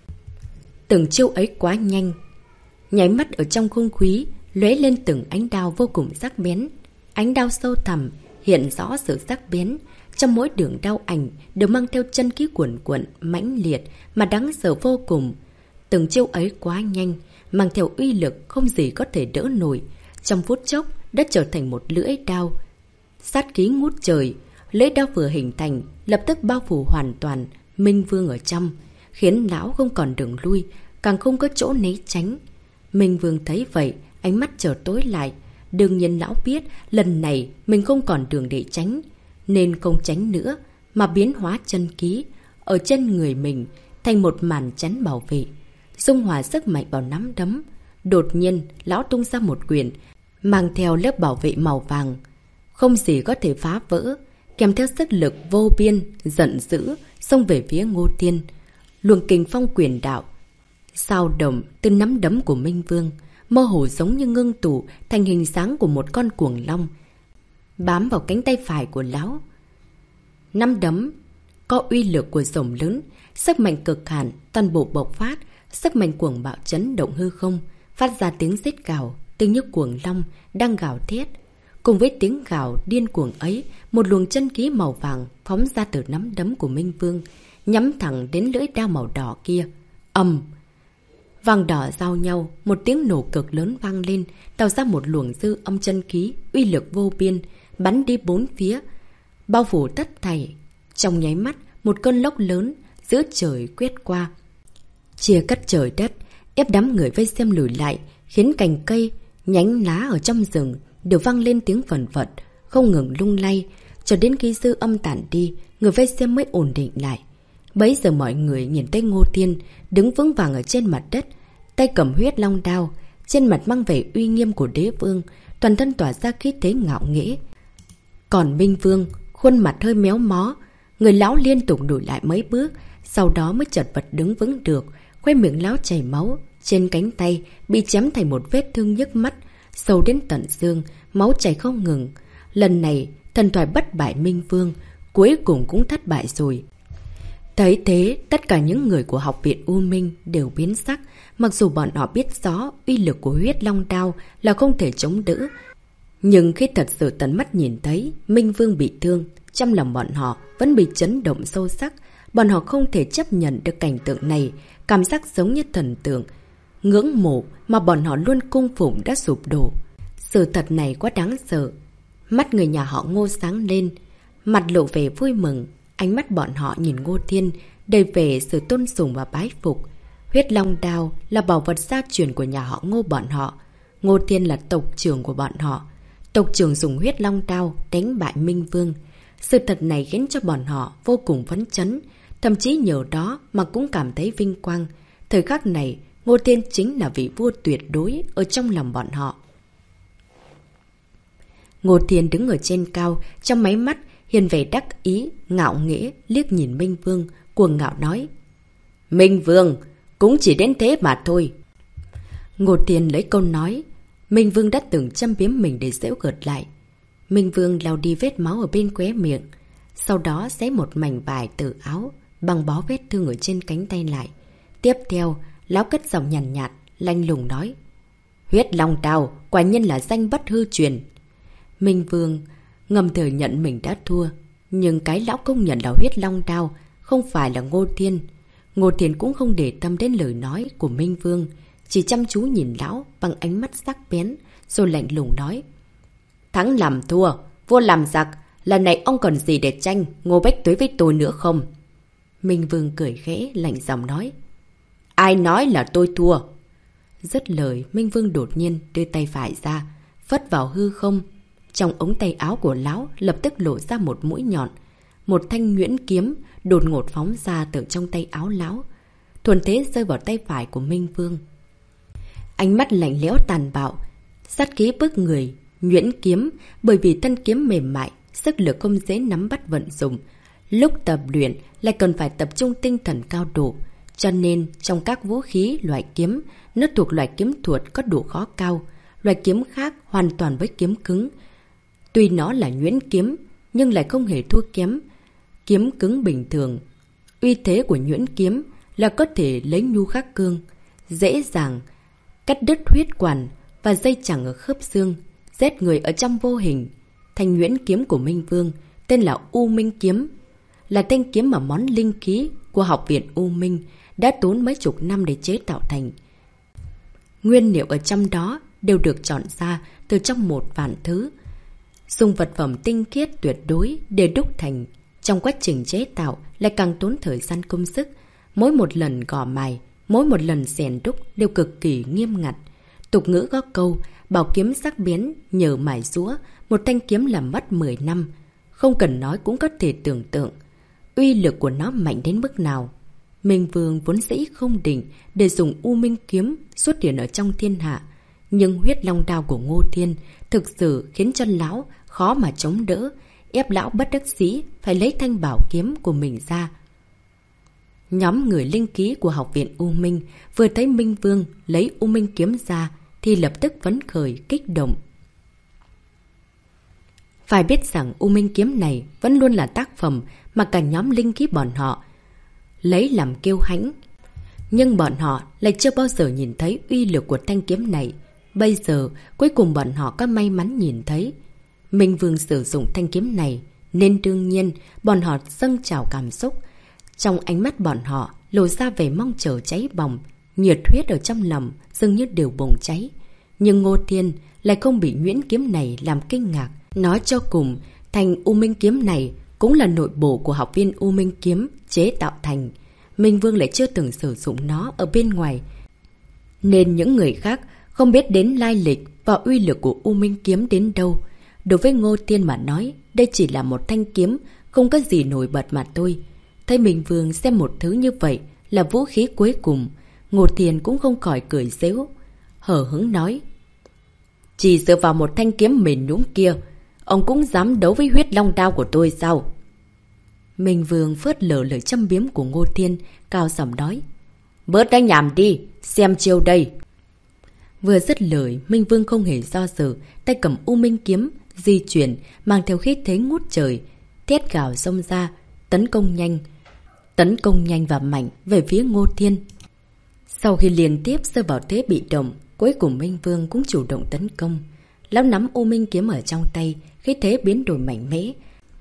Từng chiêu ấy quá nhanh, nháy mắt ở trong không khí lóe lên từng ánh đao vô cùng sắc bén. Ánh đao sâu thẳm hiện rõ sự sắc bén, trong mỗi đường đao ảnh đều mang theo chân khí cuồn cuộn, mãnh liệt mà đáng sợ vô cùng. Từng chiêu ấy quá nhanh, mang theo uy lực không gì có thể đỡ nổi. Trong phút chốc đã trở thành một lưỡi đao sát khí ngút trời. Lưỡi đao vừa hình thành lập tức bao phủ hoàn toàn Minh Vương ở trong, khiến lão không còn đường lui, càng không có chỗ né tránh. Minh Vương thấy vậy, ánh mắt trở tối lại. Đương nhiên lão biết lần này mình không còn đường để tránh, nên không tránh nữa mà biến hóa chân khí ở trên người mình thành một màn chắn bảo vệ, dung hòa sức mạnh vào nắm đấm. Đột nhiên lão tung ra một quyền mang theo lớp bảo vệ màu vàng, không gì có thể phá vỡ, kèm theo sức lực vô biên giận dữ xông về phía Ngô Thiên. Luồng kình phong quyền đạo sao động từ nắm đấm của Minh Vương, mơ hồ giống như ngưng tụ thành hình dáng của một con cuồng long, bám vào cánh tay phải của lão. Nắm đấm có uy lực của rồng lớn, sức mạnh cực hạn toàn bộ bộc phát, sức mạnh cuồng bạo chấn động hư không, phát ra tiếng rít gào, tiếng như cuồng long đang gào thét. Cùng với tiếng gào điên cuồng ấy, một luồng chân khí màu vàng phóng ra từ nắm đấm của Minh Vương, nhắm thẳng đến lưỡi đao màu đỏ kia. Ầm! Vàng đỏ giao nhau, một tiếng nổ cực lớn vang lên, tạo ra một luồng dư âm chân khí, uy lực vô biên, bắn đi bốn phía, bao phủ tất thảy. Trong nháy mắt, một cơn lốc lớn giữa trời quét qua, chia cắt trời đất, ép đám người vây xem lùi lại, khiến cành cây, nhánh lá ở trong rừng đều vang lên tiếng vẩn vật, không ngừng lung lay, cho đến khi dư âm tản đi, người vây xem mới ổn định lại. Bấy giờ mọi người nhìn thấy Ngô Thiên đứng vững vàng ở trên mặt đất, tay cầm huyết long đao, trên mặt mang vẻ uy nghiêm của đế vương, toàn thân tỏa ra khí thế ngạo nghễ. Còn Minh Vương, khuôn mặt hơi méo mó, người lão liên tục lùi lại mấy bước, sau đó mới chật vật đứng vững được, khoe miệng lão chảy máu, trên cánh tay bị chém thành một vết thương nhức mắt, sâu đến tận xương, máu chảy không ngừng. Lần này, thần thoại bất bại Minh Vương cuối cùng cũng thất bại rồi. Thấy thế, tất cả những người của học viện U Minh đều biến sắc, mặc dù bọn họ biết rõ uy lực của huyết long đao là không thể chống đỡ. Nhưng khi thật sự tận mắt nhìn thấy Minh Vương bị thương, trong lòng bọn họ vẫn bị chấn động sâu sắc. Bọn họ không thể chấp nhận được cảnh tượng này, cảm giác giống như thần tượng, ngưỡng mộ mà bọn họ luôn cung phụng đã sụp đổ. Sự thật này quá đáng sợ. Mắt người nhà họ Ngô sáng lên, mặt lộ vẻ vui mừng. Ánh mắt bọn họ nhìn Ngô Thiên đầy vẻ sự tôn sùng và bái phục. Huyết long đao là bảo vật gia truyền của nhà họ Ngô bọn họ. Ngô Thiên là tộc trưởng của bọn họ. Tộc trưởng dùng huyết long đao đánh bại Minh Vương. Sự thật này khiến cho bọn họ vô cùng phấn chấn, thậm chí nhờ đó mà cũng cảm thấy vinh quang. Thời khắc này, Ngô Thiên chính là vị vua tuyệt đối ở trong lòng bọn họ. Ngô Thiên đứng ở trên cao, trong máy mắt hiền vẻ đắc ý, ngạo nghễ, liếc nhìn Minh Vương, cuồng ngạo nói: Minh Vương, cũng chỉ đến thế mà thôi. Ngô Thiên lấy câu nói Minh Vương đã từng châm biếm mình để giễu cợt lại. Minh Vương lau đi vết máu ở bên khóe miệng, sau đó xé một mảnh vải từ áo, băng bó vết thương ở trên cánh tay lại. Tiếp theo, lão cất giọng nhàn nhạt, nhạt, lanh lùng nói: Huyết long đao quả nhiên là danh bất hư truyền. Minh Vương ngầm thừa nhận mình đã thua, nhưng cái lão công nhận là huyết long đao không phải là Ngô Thiên. Ngô Thiên cũng không để tâm đến lời nói của Minh Vương, chỉ chăm chú nhìn lão bằng ánh mắt sắc bén, rồi lạnh lùng nói: Thắng làm thua, vua làm giặc, lần này ông còn gì để tranh Ngô Bách Tuế với tôi nữa không? Minh Vương cười khẽ, lạnh giọng nói: Ai nói là tôi thua? Dứt lời, Minh Vương đột nhiên đưa tay phải ra, phất vào hư không. Trong ống tay áo của lão lập tức lộ ra một mũi nhọn. Một thanh nhuyễn kiếm đột ngột phóng ra từ trong tay áo lão, thuần thế rơi vào tay phải của Minh Vương. Ánh mắt lạnh lẽo tàn bạo, sát khí bức người. Nhuyễn kiếm bởi vì thân kiếm mềm mại, sức lực không dễ nắm bắt vận dụng. Lúc tập luyện lại cần phải tập trung tinh thần cao độ, cho nên trong các vũ khí loại kiếm, nó thuộc loại kiếm thuật có độ khó cao. Loại kiếm khác hoàn toàn với kiếm cứng. Tuy nó là nhuyễn kiếm, nhưng lại không hề thua kém kiếm cứng bình thường. Uy thế của nhuyễn kiếm là có thể lấy nhu khắc cương, dễ dàng cắt đứt huyết quản và dây chằng ở khớp xương, giết người ở trong vô hình. Thanh nhuyễn kiếm của Minh Vương tên là U Minh Kiếm, là thanh kiếm mà món linh khí của học viện U Minh đã tốn mấy chục năm để chế tạo thành. Nguyên liệu ở trong đó đều được chọn ra từ trong một vạn thứ, dùng vật phẩm tinh khiết tuyệt đối để đúc thành. Trong quá trình chế tạo lại càng tốn thời gian công sức. Mỗi một lần gõ mài, mỗi một lần rèn đúc đều cực kỳ nghiêm ngặt. Tục ngữ có câu, bảo kiếm sắc bén nhờ mài rũa, một thanh kiếm làm mất mười năm. Không cần nói cũng có thể tưởng tượng uy lực của nó mạnh đến mức nào. Minh Vương vốn dĩ không định để dùng U Minh Kiếm xuất hiện ở trong thiên hạ, nhưng huyết long đao của Ngô Thiên thực sự khiến cho lão khó mà chống đỡ, ép lão bất đắc dĩ phải lấy thanh bảo kiếm của mình ra. Nhóm người linh ký của học viện U Minh vừa thấy Minh Vương lấy U Minh Kiếm ra thì lập tức phấn khởi kích động. Phải biết rằng U Minh Kiếm này vẫn luôn là tác phẩm mà cả nhóm linh ký bọn họ lấy làm kiêu hãnh. Nhưng bọn họ lại chưa bao giờ nhìn thấy uy lực của thanh kiếm này. Bây giờ cuối cùng bọn họ có may mắn nhìn thấy Minh Vương sử dụng thanh kiếm này, nên đương nhiên bọn họ dâng trào cảm xúc. Trong ánh mắt bọn họ lộ ra vẻ mong chờ cháy bỏng, nhiệt huyết ở trong lòng dường như đều bùng cháy. Nhưng Ngô Thiên lại không bị nhuyễn kiếm này làm kinh ngạc. Nói cho cùng, thanh U Minh Kiếm này cũng là nội bộ của học viên U Minh Kiếm chế tạo thành. Minh Vương lại chưa từng sử dụng nó ở bên ngoài, nên những người khác không biết đến lai lịch và uy lực của U Minh Kiếm đến đâu. Đối với Ngô Thiên mà nói, đây chỉ là một thanh kiếm, không có gì nổi bật mà thôi. Thấy Minh Vương xem một thứ như vậy là vũ khí cuối cùng, Ngô Thiên cũng không khỏi cười giễu, hở hứng nói: chỉ dựa vào một thanh kiếm mềm nhũn kia, ông cũng dám đấu với huyết long đao của tôi sao? Minh Vương phớt lờ lời châm biếm của Ngô Thiên, cao giọng nói: bớt đánh nhảm đi, xem chiêu đây. Vừa dứt lời, Minh Vương không hề do dự, tay cầm U Minh Kiếm di chuyển, mang theo khí thế ngút trời, thét gào xông ra, tấn công nhanh, tấn công nhanh và mạnh về phía Ngô Thiên. Sau khi liên tiếp rơi vào thế bị động, cuối cùng Minh Vương cũng chủ động tấn công. Lão nắm U Minh Kiếm ở trong tay, khí thế biến đổi mạnh mẽ.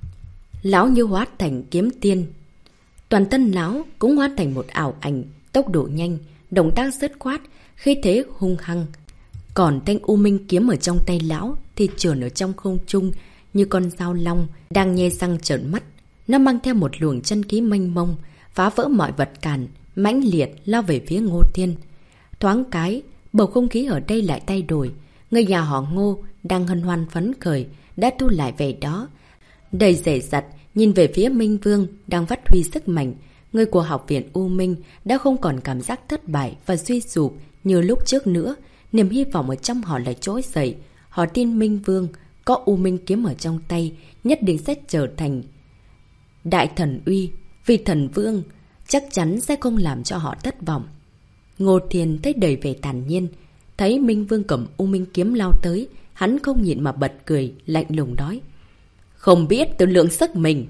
Lão như hóa thành kiếm tiên, toàn thân lão cũng hóa thành một ảo ảnh, tốc độ nhanh, động tác dứt khoát, khí thế hung hăng. Còn thanh U Minh Kiếm ở trong tay lão thì trườn ở trong không trung như con dao long đang nhe răng trợn mắt. Nó mang theo một luồng chân khí mênh mông, phá vỡ mọi vật cản, mãnh liệt lao về phía Ngô Thiên. Thoáng cái, bầu không khí ở đây lại thay đổi. Người nhà họ Ngô đang hân hoan phấn khởi đã thu lại về đó, đầy dè dặt nhìn về phía Minh Vương đang phát huy sức mạnh. Người của học viện U Minh đã không còn cảm giác thất bại và suy sụp như lúc trước nữa. Niềm hy vọng ở trong họ lại trỗi dậy. Họ tin Minh Vương có U Minh Kiếm ở trong tay nhất định sẽ trở thành đại thần uy, vì thần vương chắc chắn sẽ không làm cho họ thất vọng. Ngô Thiên thấy đầy vẻ tàn nhiên, thấy Minh Vương cầm U Minh Kiếm lao tới, hắn không nhịn mà bật cười, lạnh lùng nói: không biết tự lượng sức mình.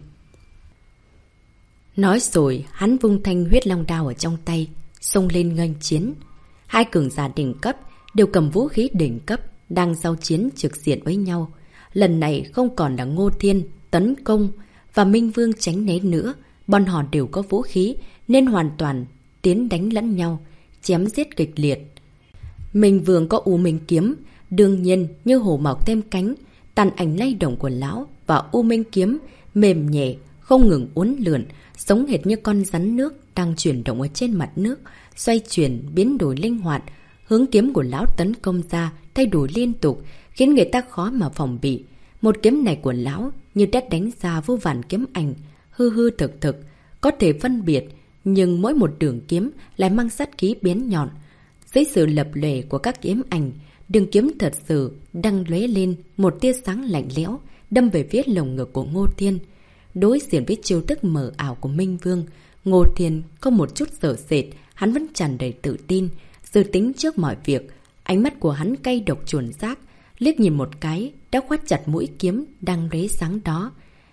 Nói rồi, hắn vung thanh huyết long đao ở trong tay, xông lên nghênh chiến. Hai cường giả đỉnh cấp đều cầm vũ khí đỉnh cấp, đang giao chiến trực diện với nhau. Lần này không còn là Ngô Thiên tấn công và Minh Vương tránh né nữa, bọn họ đều có vũ khí nên hoàn toàn tiến đánh lẫn nhau, chém giết kịch liệt. Minh Vương có U Minh Kiếm, đương nhiên như hổ mọc thêm cánh, tàn ảnh lay động của lão và U Minh Kiếm mềm nhẹ, không ngừng uốn lượn, giống hệt như con rắn nước đang chuyển động ở trên mặt nước, xoay chuyển, biến đổi linh hoạt. Hướng kiếm của lão tấn công ra, thay đổi liên tục, khiến người ta khó mà phòng bị. Một kiếm này của lão như đã đánh ra vô vàn kiếm ảnh, hư hư thực thực, có thể phân biệt, nhưng mỗi một đường kiếm lại mang sát khí bén nhọn. Dưới sự lập lòe của các kiếm ảnh, đường kiếm thật sự đang lóe lên một tia sáng lạnh lẽo, đâm về phía lồng ngực của Ngô Thiên. Đối diện với chiêu thức mờ ảo của Minh Vương, Ngô Thiên có một chút sợ sệt, hắn vẫn tràn đầy tự tin, dự tính trước mọi việc. Ánh mắt của hắn cay độc chuẩn xác, liếc nhìn một cái đã khoát chặt mũi kiếm đang lóe sáng đó.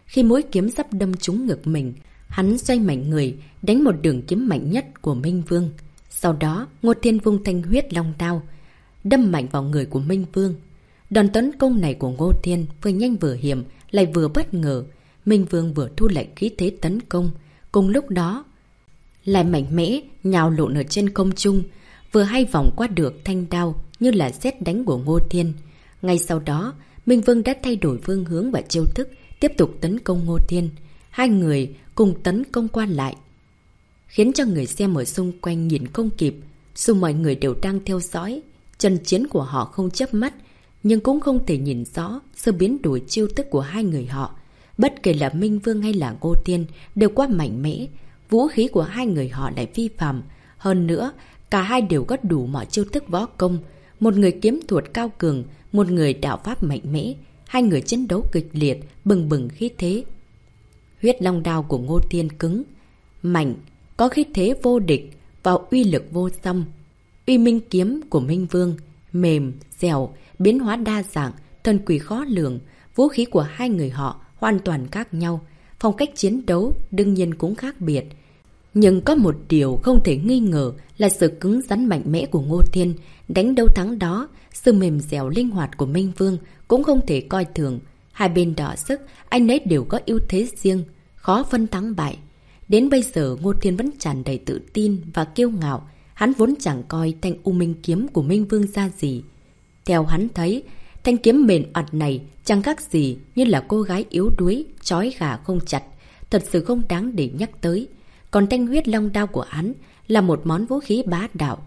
khi mũi kiếm sắp đâm trúng ngực mình, hắn xoay mạnh người, đánh một đường kiếm mạnh nhất của Minh Vương. Sau đó, Ngô Thiên vung thanh huyết long đao, đâm mạnh vào người của Minh Vương. Đòn tấn công này của Ngô Thiên vừa nhanh vừa hiểm, lại vừa bất ngờ. Minh Vương vừa thu lại khí thế tấn công, cùng lúc đó lại mạnh mẽ nhào lộn ở trên không trung, vừa hay vòng qua được thanh đao như là sét đánh của Ngô Thiên. Ngay sau đó, Minh Vương đã thay đổi phương hướng và chiêu thức, tiếp tục tấn công Ngô Thiên. Hai người cùng tấn công qua lại, khiến cho người xem ở xung quanh nhìn không kịp. Dù mọi người đều đang theo dõi trận chiến của họ không chớp mắt, nhưng cũng không thể nhìn rõ sự biến đổi chiêu thức của hai người họ. Bất kể là Minh Vương hay là Ngô Thiên đều quá mạnh mẽ, vũ khí của hai người họ lại phi phàm. Hơn nữa, cả hai đều có đủ mọi chiêu thức võ công. Một người kiếm thuật cao cường, một người đạo pháp mạnh mẽ. Hai người chiến đấu kịch liệt, bừng bừng khí thế. Huyết long đao của Ngô Thiên cứng, mạnh, có khí thế vô địch và uy lực vô song. Uy minh kiếm của Minh Vương mềm, dẻo, biến hóa đa dạng, thần quỷ khó lường. Vũ khí của hai người họ hoàn toàn khác nhau, phong cách chiến đấu đương nhiên cũng khác biệt. Nhưng có một điều không thể nghi ngờ là sự cứng rắn mạnh mẽ của Ngô Thiên. Đánh đâu thắng đó, sự mềm dẻo linh hoạt của Minh Vương cũng không thể coi thường. Hai bên đọ sức, anh ấy đều có ưu thế riêng, khó phân thắng bại. Đến bây giờ Ngô Thiên vẫn tràn đầy tự tin và kiêu ngạo. Hắn vốn chẳng coi thanh U Minh kiếm của Minh Vương ra gì. Theo hắn thấy, thanh kiếm mềm oặt này chẳng khác gì như là cô gái yếu đuối, trói gà không chặt, thật sự không đáng để nhắc tới. Còn thanh huyết long đao của hắn là một món vũ khí bá đạo.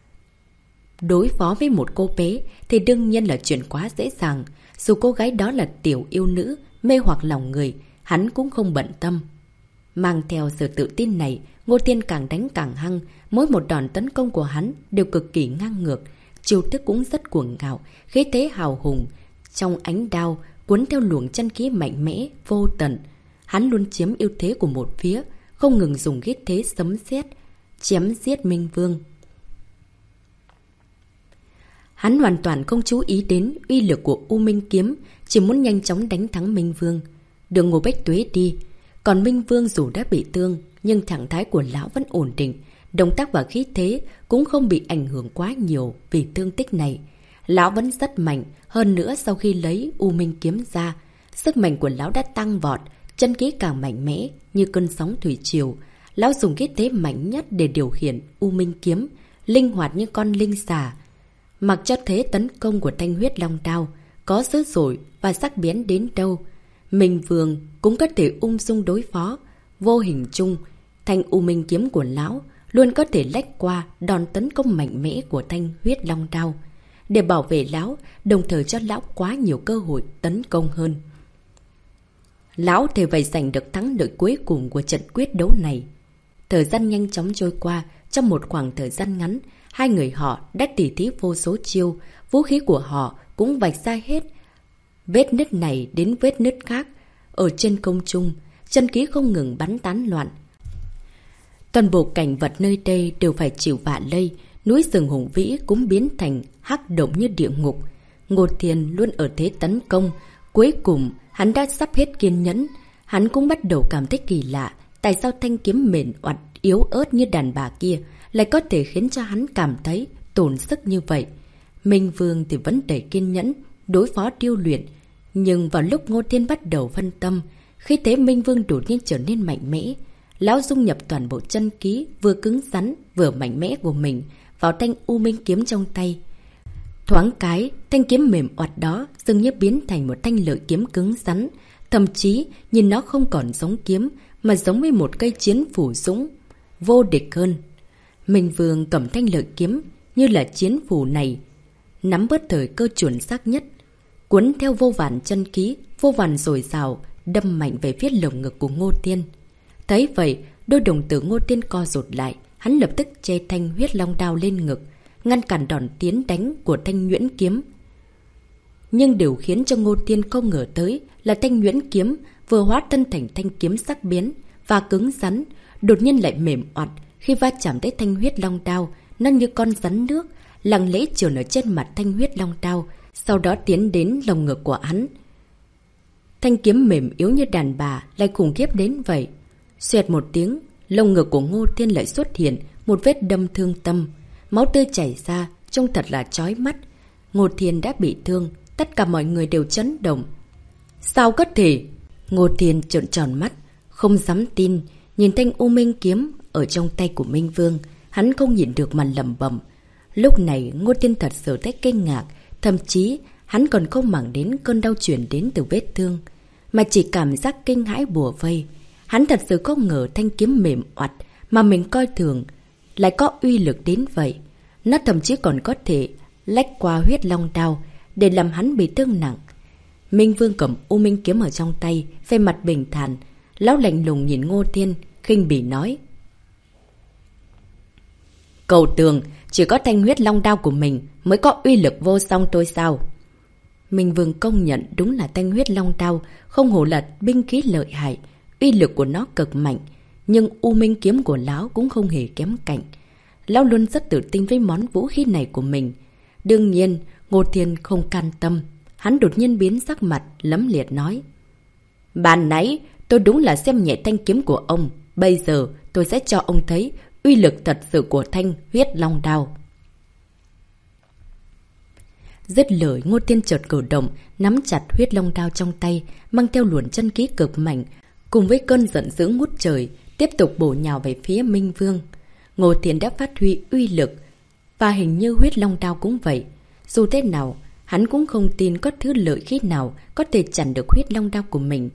Đối phó với một cô bé thì đương nhiên là chuyện quá dễ dàng. Dù cô gái đó là tiểu yêu nữ, mê hoặc lòng người, hắn cũng không bận tâm. Mang theo sự tự tin này, Ngô Thiên càng đánh càng hăng. Mỗi một đòn tấn công của hắn đều cực kỳ ngang ngược, chiêu thức cũng rất cuồng ngạo, khí thế hào hùng. Trong ánh đao cuốn theo luồng chân khí mạnh mẽ vô tận, hắn luôn chiếm ưu thế của một phía, không ngừng dùng khí thế sấm sét chém giết Minh Vương. Hắn hoàn toàn không chú ý đến uy lực của U Minh kiếm, chỉ muốn nhanh chóng đánh thắng Minh Vương. Đường Ngô Bách Tuế đi, còn Minh Vương dù đã bị thương, nhưng trạng thái của lão vẫn ổn định, động tác và khí thế cũng không bị ảnh hưởng quá nhiều vì thương tích này. Lão vẫn rất mạnh, hơn nữa sau khi lấy U Minh kiếm ra, sức mạnh của lão đã tăng vọt, chân khí càng mạnh mẽ như cơn sóng thủy triều. Lão dùng khí thế mạnh nhất để điều khiển U Minh kiếm, linh hoạt như con linh xà. Mặc cho thế tấn công của thanh huyết long đao có dữ dội và sắc bén đến đâu, Minh Vương cũng có thể ung dung đối phó. Vô hình chung, thanh U Minh kiếm của lão luôn có thể lách qua đòn tấn công mạnh mẽ của thanh huyết long đao, để bảo vệ lão, đồng thời cho lão quá nhiều cơ hội tấn công hơn. Lão thể vậy giành được thắng lợi cuối cùng của trận quyết đấu này. Thời gian nhanh chóng trôi qua, trong một khoảng thời gian ngắn, hai người họ đã tỉ thí vô số chiêu, vũ khí của họ cũng vạch ra hết vết nứt này đến vết nứt khác. Ở trên không trung, chân khí không ngừng bắn tán loạn. Toàn bộ cảnh vật nơi đây đều phải chịu vạ lây, núi rừng hùng vĩ cũng biến thành hắc động như địa ngục. Ngô Thiên luôn ở thế tấn công, cuối cùng hắn đã sắp hết kiên nhẫn. Hắn cũng bắt đầu cảm thấy kỳ lạ, tại sao thanh kiếm mềm oặt yếu ớt như đàn bà kia lại có thể khiến cho hắn cảm thấy tổn sức như vậy. Minh Vương thì vẫn đầy kiên nhẫn đối phó điêu luyện, nhưng vào lúc Ngô Thiên bắt đầu phân tâm, khi thế Minh Vương đột nhiên trở nên mạnh mẽ. Lão dung nhập toàn bộ chân khí vừa cứng rắn vừa mạnh mẽ của mình vào thanh U Minh kiếm trong tay. Thoáng cái, thanh kiếm mềm oặt đó dường như biến thành một thanh lợi kiếm cứng rắn, thậm chí nhìn nó không còn giống kiếm mà giống với một cây chiến phủ dũng vô địch hơn. Minh Vương cầm thanh lợi kiếm như là chiến phủ này, nắm bớt thời cơ chuẩn xác nhất, cuốn theo vô vàn chân khí, vô vàn dồi dào, đâm mạnh về phía lồng ngực của Ngô Thiên. Thấy vậy, đôi đồng tử Ngô Thiên co rụt lại, hắn lập tức che thanh huyết long đao lên ngực, ngăn cản đòn tiến đánh của thanh nhuyễn kiếm. Nhưng điều khiến cho Ngô Thiên không ngờ tới là thanh nhuyễn kiếm vừa hóa thân thành thanh kiếm sắc bén và cứng rắn, đột nhiên lại mềm oặt. Khi va chạm tới thanh huyết long đao, nó như con rắn nước, lặng lẽ trườn ở trên mặt thanh huyết long đao, sau đó tiến đến lồng ngực của hắn. Thanh kiếm mềm yếu như đàn bà lại khủng khiếp đến vậy. Xoẹt một tiếng, lồng ngực của Ngô Thiên lại xuất hiện một vết đâm thương tâm. Máu tươi chảy ra, trông thật là chói mắt. Ngô Thiên đã bị thương, tất cả mọi người đều chấn động. Sao có thể? Ngô Thiên trợn tròn mắt, không dám tin, nhìn thanh u minh kiếm ở trong tay của Minh Vương. Hắn không nhìn được mà lẩm bẩm. Lúc này Ngô Thiên thật sự thấy kinh ngạc, thậm chí hắn còn không màng đến cơn đau chuyển đến từ vết thương, mà chỉ cảm giác kinh hãi bùa vây. Hắn thật sự không ngờ thanh kiếm mềm oặt mà mình coi thường lại có uy lực đến vậy. Nó thậm chí còn có thể lách qua huyết long đao để làm hắn bị thương nặng. Minh Vương cầm u minh kiếm ở trong tay, về mặt bình thản. Lão lạnh lùng nhìn Ngô Thiên, khinh bỉ nói: Cầu tường, chỉ có thanh huyết long đao của mình mới có uy lực vô song tôi sao? Minh Vương công nhận đúng là thanh huyết long đao, không hổ là binh khí lợi hại, uy lực của nó cực mạnh. Nhưng u minh kiếm của lão cũng không hề kém cạnh. Lão luôn rất tự tin với món vũ khí này của mình. Đương nhiên, Ngô Thiên không can tâm. Hắn đột nhiên biến sắc mặt, lấm liệt nói: Ban nãy, tôi đúng là xem nhẹ thanh kiếm của ông. Bây giờ, tôi sẽ cho ông thấy uy lực thật sự của thanh huyết long đao. Dứt lời, Ngô Thiên chợt cử động, nắm chặt huyết long đao trong tay, mang theo luồn chân khí cực mạnh, cùng với cơn giận dữ ngút trời, tiếp tục bổ nhào về phía Minh Vương. Ngô Thiên đã phát huy uy lực, và hình như huyết long đao cũng vậy. Dù thế nào, hắn cũng không tin có thứ lợi khí nào có thể chặn được huyết long đao của mình.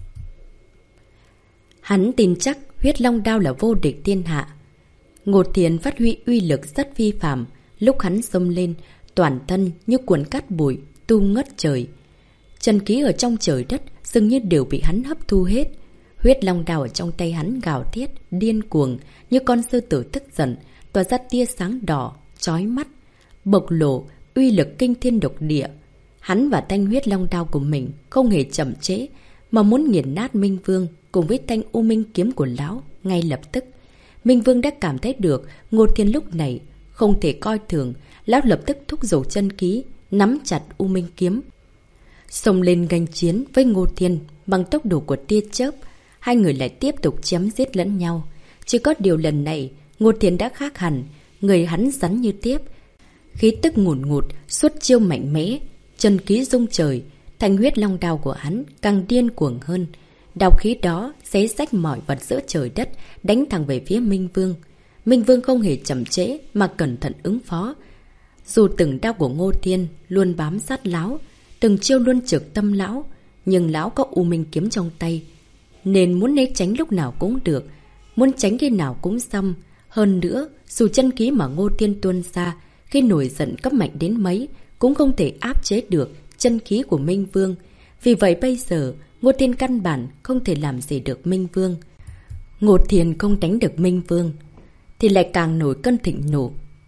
Hắn tin chắc huyết long đao là vô địch thiên hạ. Ngô Thiên phát huy uy lực rất vi phạm. Lúc hắn xông lên, toàn thân như cuộn cát bụi, tu ngất trời. Chân khí ở trong trời đất dường như đều bị hắn hấp thu hết. Huyết long đao ở trong tay hắn gào thét, điên cuồng, như con sư tử tức giận, tỏa ra tia sáng đỏ, chói mắt, bộc lộ uy lực kinh thiên độc địa. Hắn và thanh huyết long đao của mình không hề chậm trễ, mà muốn nghiền nát Minh Vương cùng với thanh u minh kiếm của lão ngay lập tức. Minh Vương đã cảm thấy được Ngô Thiên lúc này không thể coi thường, lão lập tức thúc giục chân khí, nắm chặt u minh kiếm, xông lên ganh chiến với Ngô Thiên bằng tốc độ của tia chớp. Hai người lại tiếp tục chém giết lẫn nhau. Chỉ có điều lần này, Ngô Thiên đã khác hẳn, người hắn rắn như tiếp, khí tức ngùn ngụt, suốt chiêu mạnh mẽ, chân khí rung trời. Thanh huyết long đao của hắn càng điên cuồng hơn. Đao khí đó xé rách mọi vật giữa trời đất, đánh thẳng về phía Minh Vương. Minh Vương không hề chậm trễ mà cẩn thận ứng phó. Dù từng đao của Ngô Thiên luôn bám sát lão, từng chiêu luôn trực tâm lão, nhưng lão có u minh kiếm trong tay, nên muốn né tránh lúc nào cũng được, muốn tránh khi nào cũng xong. Hơn nữa, dù chân khí mà Ngô Thiên tuôn ra khi nổi giận cấp mạnh đến mấy, cũng không thể áp chế được chân khí của Minh Vương. Vì vậy bây giờ, Ngô Thiên căn bản không thể làm gì được Minh Vương. Ngô Thiên không đánh được Minh Vương, thì lại càng nổi cơn thịnh nộ.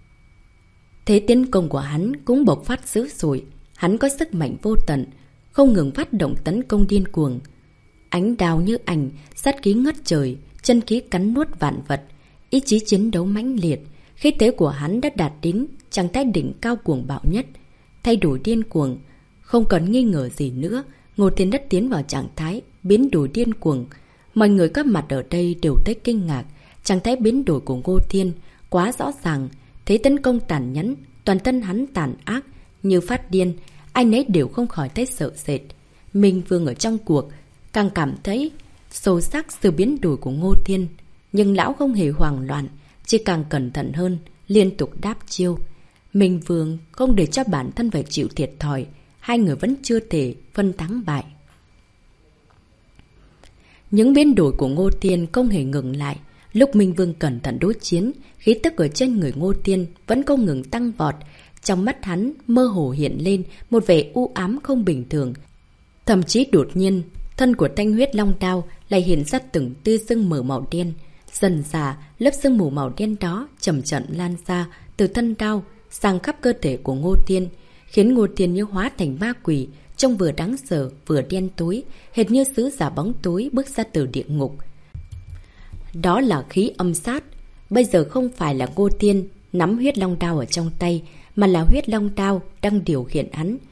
Thế tiến công của hắn cũng bộc phát dữ dội. Hắn có sức mạnh vô tận, không ngừng phát động tấn công điên cuồng. Ánh đao như ảnh, sát khí ngất trời, chân khí cắn nuốt vạn vật, ý chí chiến đấu mãnh liệt. Khí thế của hắn đã đạt đến trạng thái đỉnh cao cuồng bạo nhất, thay đổi điên cuồng. Không còn nghi ngờ gì nữa, Ngô Thiên đã tiến vào trạng thái biến đổi điên cuồng. Mọi người có mặt ở đây đều thấy kinh ngạc. Trạng thái biến đổi của Ngô Thiên quá rõ ràng. Thế tấn công tàn nhẫn, toàn thân hắn tàn ác như phát điên, ai nấy đều không khỏi thấy sợ sệt. Minh Vương ở trong cuộc càng cảm thấy sâu sắc sự biến đổi của Ngô Thiên, nhưng lão không hề hoảng loạn, chỉ càng cẩn thận hơn, liên tục đáp chiêu. Minh Vương không để cho bản thân phải chịu thiệt thòi, hai người vẫn chưa thể phân thắng bại. Những biến đổi của Ngô Thiên không hề ngừng lại. Lúc Minh Vương cẩn thận đối chiến, khí tức ở trên người Ngô Thiên vẫn không ngừng tăng vọt. Trong mắt hắn mơ hồ hiện lên một vẻ u ám không bình thường. Thậm chí đột nhiên, thân của thanh huyết long đao lại hiện ra từng tia sương mù màu đen. Dần dà, lớp sương mù màu đen đó chậm chậm lan ra từ thân đao sang khắp cơ thể của Ngô Thiên, khiến Ngô Thiên như hóa thành ma quỷ, trông vừa đáng sợ vừa đen tối, hệt như sứ giả bóng tối bước ra từ địa ngục. Đó là khí âm sát. Bây giờ không phải là Ngô Thiên nắm huyết long đao ở trong tay, mà là huyết long đao đang điều khiển hắn.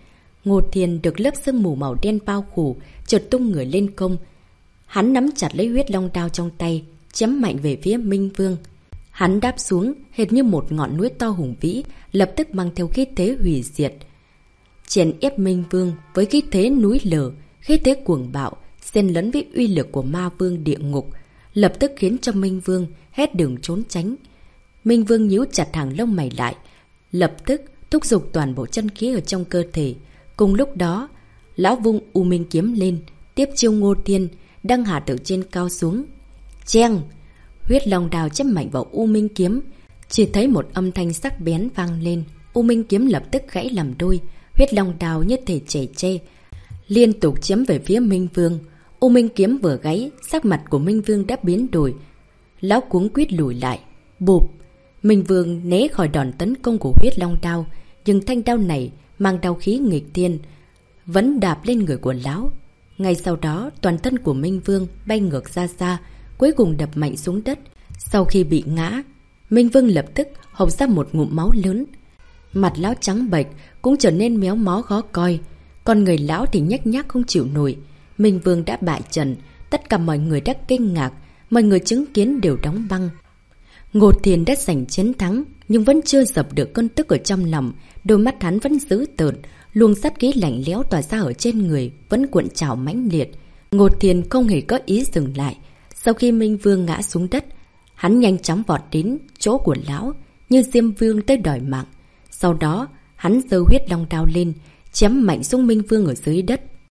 Ngô Thiên được lớp sương mù màu đen bao phủ, chợt tung người lên công. Hắn nắm chặt lấy huyết long đao trong tay, chém mạnh về phía Minh Vương. Hắn đáp xuống hệt như một ngọn núi to hùng vĩ, lập tức mang theo khí thế hủy diệt. Chèn ép Minh Vương với khí thế núi lở, khí thế cuồng bạo, xen lẫn với uy lực của ma vương địa ngục, lập tức khiến cho Minh Vương hét đường trốn tránh. Minh Vương nhíu chặt hàng lông mày lại, lập tức thúc giục toàn bộ chân khí ở trong cơ thể. Cùng lúc đó, lão vung U Minh kiếm lên, tiếp chiêu Ngô Thiên đang hạ từ trên cao xuống. Cheng! Huyết long đao chém mạnh vào U Minh kiếm, chỉ thấy một âm thanh sắc bén vang lên. U Minh kiếm lập tức gãy làm đôi, huyết long đao như thể chảy tre, liên tục chém về phía Minh Vương. U Minh kiếm vừa gãy, sắc mặt của Minh Vương đã biến đổi. Lão cuống quýt lùi lại. Bụp! Minh Vương né khỏi đòn tấn công của huyết long đao, nhưng thanh đao này mang đao khí nghịch thiên, vẫn đạp lên người của lão. Ngay sau đó, toàn thân của Minh Vương bay ngược ra xa, cuối cùng đập mạnh xuống đất. Sau khi bị ngã, Minh Vương lập tức hộc ra một ngụm máu lớn. Mặt lão trắng bệch cũng trở nên méo mó khó coi, còn người lão thì nhếch nhác không chịu nổi. Minh Vương đã bại trận, tất cả mọi người đã kinh ngạc, mọi người chứng kiến đều đóng băng. Ngô Thiên đã giành chiến thắng, nhưng vẫn chưa dập được cơn tức ở trong lòng. Đôi mắt hắn vẫn dữ tợn, luồng sát khí lạnh lẽo tỏa ra ở trên người vẫn cuộn trào mãnh liệt. Ngô Thiên không hề có ý dừng lại. Sau khi Minh Vương ngã xuống đất, hắn nhanh chóng vọt đến chỗ của lão, như Diêm Vương tới đòi mạng. Sau đó, hắn giơ huyết long đao lên, chém mạnh xuống Minh Vương ở dưới đất.